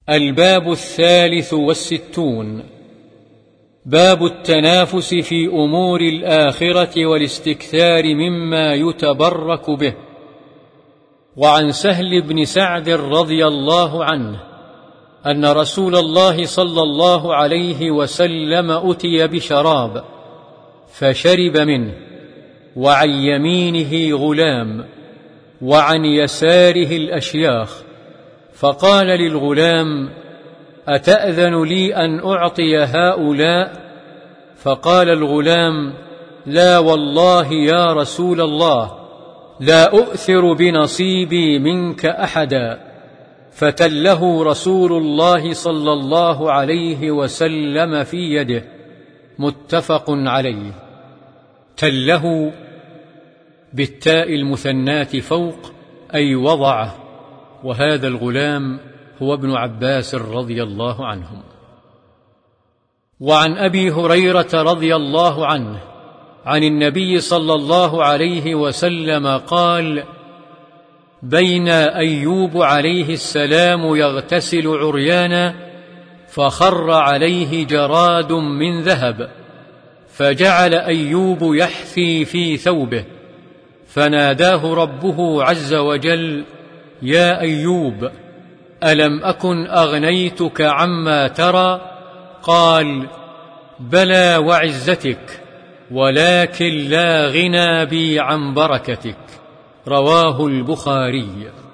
الباب 63 باب التنافس في أمور الآخرة والاستكثار مما يتبرك به. وعن سهل بن سعد رضي الله عنه أن رسول الله صلى الله عليه وسلم أتي بشراب فشرب منه، وعن يمينه غلام وعن يساره الأشياخ، فقال للغلام: أتأذن لي أن أعطي هؤلاء؟ فقال الغلام: لا والله يا رسول الله، لا أؤثر بنصيبي منك أحدا. فتله رسول الله صلى الله عليه وسلم في يده، متفق عليه. تله بالتاء المثناة فوق أي وضعه، وهذا الغلام هو ابن عباس رضي الله عنهم. وعن أبي هريرة رضي الله عنه عن النبي صلى الله عليه وسلم قال: بين أيوب عليه السلام يغتسل عريانا، فخر عليه جراد من ذهب، فجعل أيوب يحثي في ثوبه، فناداه ربه عز وجل: يا أيوب، ألم أكن أغنيتك عما ترى؟ قال: بلى وعزتك، ولكن لا غنى بي عن بركتك. رواه البخاري.